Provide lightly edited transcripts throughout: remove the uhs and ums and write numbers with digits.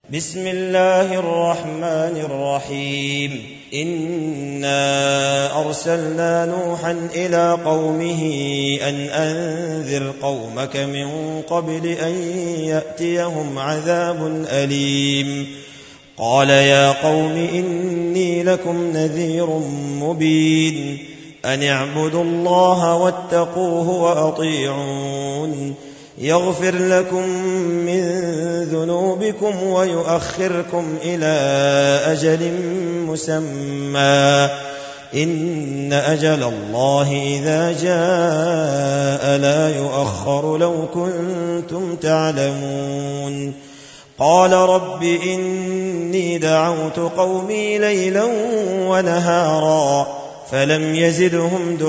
بسم الله الرحمن الرحيم إنا أرسلنا نوحا إلى قومه أن أنذر قومك من قبل أن يأتيهم عذاب أليم قال يا قوم إني لكم نذير مبين أن اعبدوا الله واتقوه وأطيعون يغفر لكم من ذنوبكم ويؤخركم إلى أجل مسمى إن أجل الله إذا جاء لا يؤخر لو كنتم تعلمون قال رب إني دعوت قومي ليلا ونهارا فلم يزدهم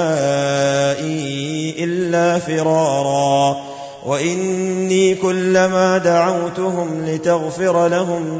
دعائي إلا فرارا وإني كلما دعوتهم لتغفر لهم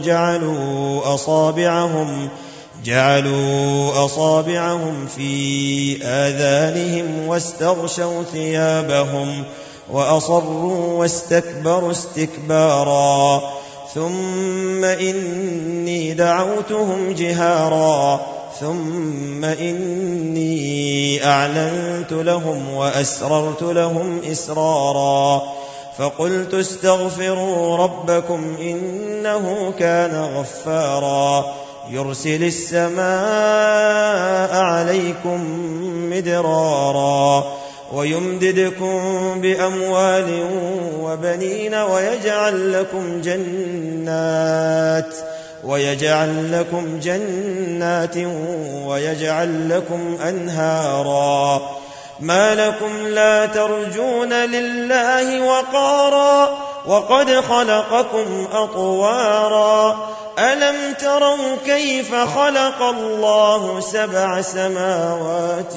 جعلوا أصابعهم في آذانهم واستغشوا ثيابهم وأصروا واستكبروا استكبارا ثم إني دعوتهم جهارا ثم إني أعلنت لهم وأسررت لهم إسرارا فقلت استغفروا ربكم إنه كان غفارا يرسل السماء عليكم مدرارا ويمددكم بأموال وبنين ويجعل لكم جنات ويجعل لكم أنهارا ما لكم لا ترجون لله وقارا وقد خلقكم أطوارا ألم تروا كيف خلق الله 7 سماوات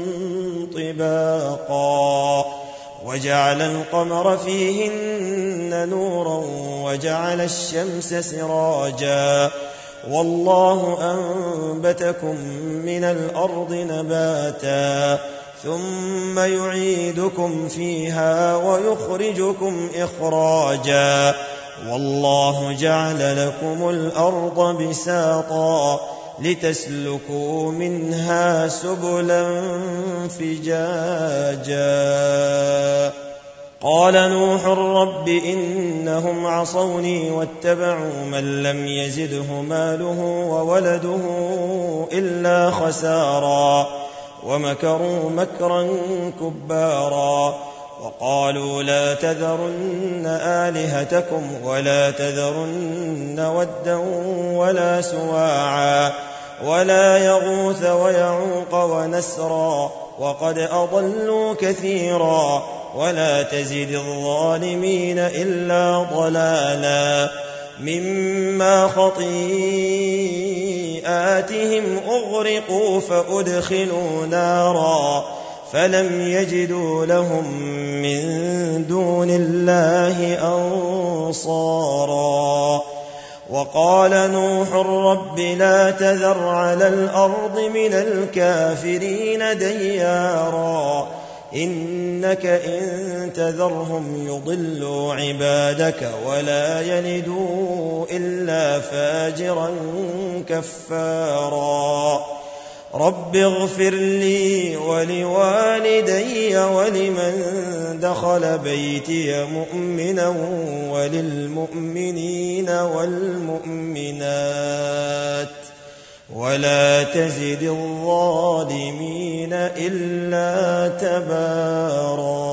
طباقا وجعل القمر فيهن نورا وجعل الشمس سراجا والله أنبتكم من الأرض نباتا ثم يعيدكم فيها ويخرجكم إخراجا والله جعل لكم الأرض بساطا لتسلكوا منها سبلا فجاجا قال نوح رب إنهم عصوني واتبعوا من لم يزده ماله وولده إلا خسارا ومكروا مكرا كبارا وقالوا لا تذرن آلهتكم ولا تذرن ودا ولا سواعا ولا يغوث ويعوق ونسرا وقد أضلوا كثيرا ولا تزد الظالمين إلا ضلالا مما خطيئاتهم أغرقوا فأدخلوا نارا فلم يجدوا لهم من دون الله أنصارا وقال نوح رب لا تذر على الأرض من الكافرين ديارا إنك إن تذرهم يضلوا عبادك ولا يلدوا إلا فاجرا كفارا رب اغفر لي ولوالدي ولمن دخل بيتي مؤمنا وللمؤمنين والمؤمنات ولا تزد الظالمين إلا تبارا.